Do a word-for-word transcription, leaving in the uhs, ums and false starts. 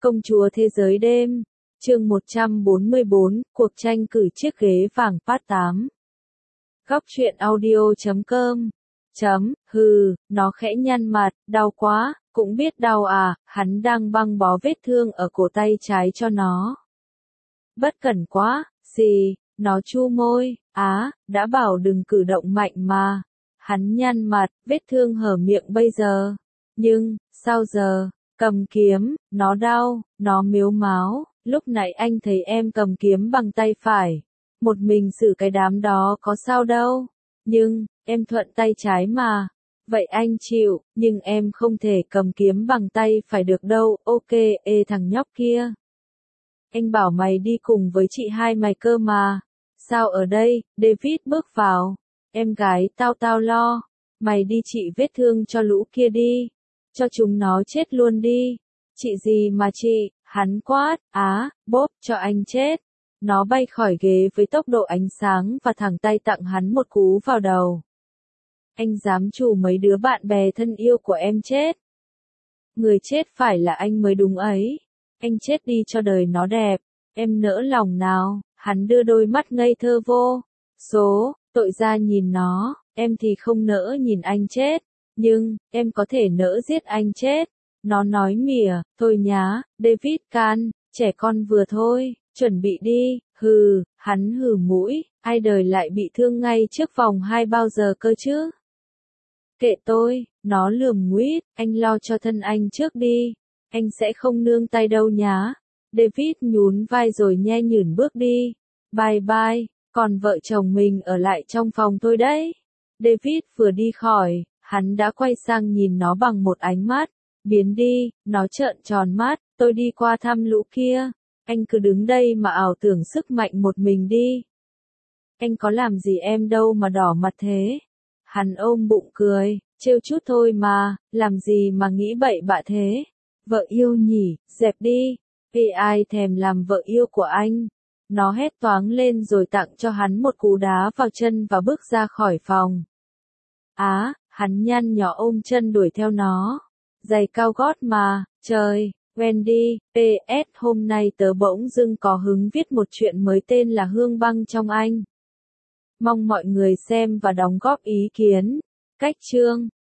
Công chúa thế giới đêm, chương một trăm bốn mươi bốn, cuộc tranh cử chiếc ghế vàng part tám. Góc truyện audio chấm com. Chấm, hừ, nó khẽ nhăn mặt, đau quá, cũng biết đau à, hắn đang băng bó vết thương ở cổ tay trái cho nó. Bất cẩn quá, gì, nó chu môi, á, đã bảo đừng cử động mạnh mà. Hắn nhăn mặt, vết thương hở miệng bây giờ. Nhưng, sao giờ, cầm kiếm, nó đau, nó mếu máo, lúc nãy anh thấy em cầm kiếm bằng tay phải. Một mình xử cái đám đó có sao đâu. Nhưng, em thuận tay trái mà. Vậy anh chịu, nhưng em không thể cầm kiếm bằng tay phải được đâu, ok, ê thằng nhóc kia. Anh bảo mày đi cùng với chị hai mày cơ mà. Sao ở đây, David bước vào. Em gái tao tao lo. Mày đi trị vết thương cho lũ kia đi. Cho chúng nó chết luôn đi. Chị gì mà chị, hắn quát, á, bốp, cho anh chết. Nó bay khỏi ghế với tốc độ ánh sáng và thẳng tay tặng hắn một cú vào đầu. Anh dám chủ mấy đứa bạn bè thân yêu của em chết. Người chết phải là anh mới đúng ấy. Anh chết đi cho đời nó đẹp. Em nỡ lòng nào, hắn đưa đôi mắt ngây thơ vô. Số, tội ra nhìn nó, em thì không nỡ nhìn anh chết. Nhưng, em có thể nỡ giết anh chết. Nó nói mỉa, thôi nhá, David can, trẻ con vừa thôi, chuẩn bị đi, hừ, hắn hừ mũi, ai đời lại bị thương ngay trước vòng hai bao giờ cơ chứ. Kệ tôi, nó lườm nguýt, anh lo cho thân anh trước đi, anh sẽ không nương tay đâu nhá. David nhún vai rồi nhe nhửn bước đi, bye bye, còn vợ chồng mình ở lại trong phòng tôi đấy. David vừa đi khỏi, hắn đã quay sang nhìn nó bằng một ánh mắt, biến đi, nó trợn tròn mắt, tôi đi qua thăm lũ kia, anh cứ đứng đây mà ảo tưởng sức mạnh một mình đi. Anh có làm gì em đâu mà đỏ mặt thế. Hắn ôm bụng cười, trêu chút thôi mà, làm gì mà nghĩ bậy bạ thế. Vợ yêu nhỉ, dẹp đi, vì ai thèm làm vợ yêu của anh. Nó hét toáng lên rồi tặng cho hắn một cú đá vào chân và bước ra khỏi phòng. Á, hắn nhăn nhó ôm chân đuổi theo nó. Giày cao gót mà, trời, Wendy, pê ét hôm nay tớ bỗng dưng có hứng viết một chuyện mới tên là Hương Băng trong Anh. Mong mọi người xem và đóng góp ý kiến. Cách chương